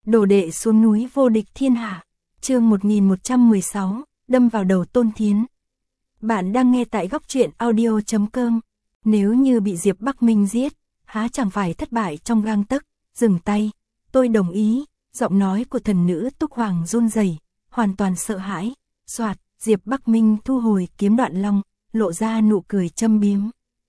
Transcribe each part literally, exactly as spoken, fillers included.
Đồ đệ xuống núi vô địch thiên hạ. Chương một nghìn một trăm mười sáu, đâm vào đầu Tôn Thiến. Bạn đang nghe tại góc truyện audio chấm com. Nếu như bị Diệp Bắc Minh giết, há chẳng phải thất bại trong gang tấc. Dừng tay, tôi đồng ý. Giọng nói của thần nữ Túc Hoàng run rẩy, hoàn toàn sợ hãi. Soạt, Diệp Bắc Minh thu hồi kiếm Đoạn Long, lộ ra nụ cười châm biếm.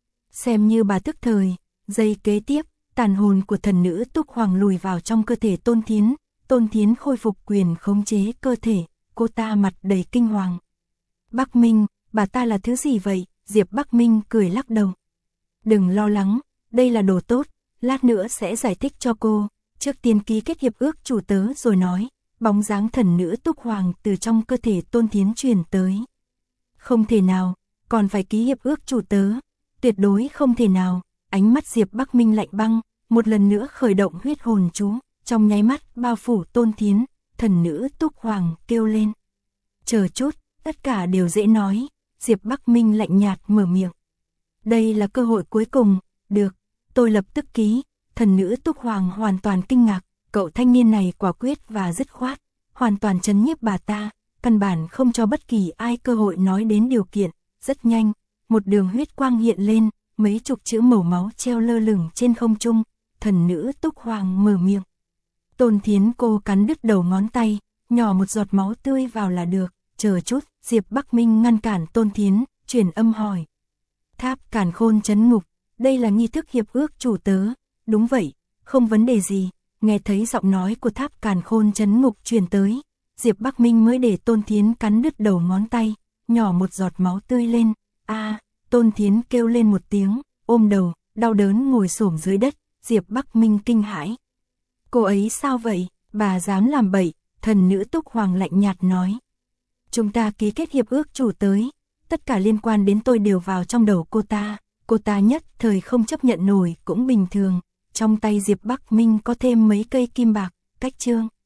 Xem như bà tức thời. Giây kế tiếp, tàn hồn của thần nữ Túc Hoàng lùi vào trong cơ thể Tôn Thiến. Tôn Thiến khôi phục quyền khống chế cơ thể, cô ta mặt đầy kinh hoàng. Bắc Minh, bà ta là thứ gì vậy? Diệp Bắc Minh cười lắc đầu. Đừng lo lắng, đây là đồ tốt, lát nữa sẽ giải thích cho cô. Trước tiên ký kết hiệp ước chủ tớ rồi nói. Bóng dáng thần nữ Túc Hoàng từ trong cơ thể Tôn Thiến truyền tới. Không thể nào, còn phải ký hiệp ước chủ tớ. Tuyệt đối không thể nào. Ánh mắt Diệp Bắc Minh lạnh băng, một lần nữa khởi động huyết hồn chú, trong nháy mắt bao phủ Tôn Thiến. Thần nữ Túc Hoàng kêu lên. Chờ chút, tất cả đều dễ nói. Diệp Bắc Minh lạnh nhạt mở miệng. Đây là cơ hội cuối cùng. Được, tôi lập tức ký. Thần nữ Túc Hoàng hoàn toàn kinh ngạc. Cậu thanh niên này quả quyết và dứt khoát, hoàn toàn trấn nhiếp bà ta, căn bản không cho bất kỳ ai cơ hội nói đến điều kiện. Rất nhanh, một đường huyết quang hiện lên, mấy chục chữ màu máu treo lơ lửng trên không trung. Thần nữ Túc Hoàng mở miệng. Tôn Thiến cô cắn đứt đầu ngón tay, nhỏ một giọt máu tươi vào là được. Chờ chút, Diệp Bắc Minh ngăn cản Tôn Thiến, truyền âm hỏi. Tháp Càn Khôn trấn ngục, đây là nghi thức hiệp ước chủ tớ. Đúng vậy, không vấn đề gì. Nghe thấy giọng nói của Tháp Càn Khôn trấn ngục truyền tới, Diệp Bắc Minh mới để Tôn Thiến cắn đứt đầu ngón tay, nhỏ một giọt máu tươi lên. A, à, Tôn Thiến kêu lên một tiếng, ôm đầu, đau đớn ngồi xổm dưới đất. Diệp Bắc Minh kinh hãi. Cô ấy sao vậy? Bà dám làm bậy? Thần nữ Túc Hoàng lạnh nhạt nói. Chúng ta ký kết hiệp ước chủ tới, tất cả liên quan đến tôi đều vào trong đầu cô ta. Cô ta nhất thời không chấp nhận nổi cũng bình thường. Trong tay Diệp Bắc Minh có thêm mấy cây kim bạc, cách chương.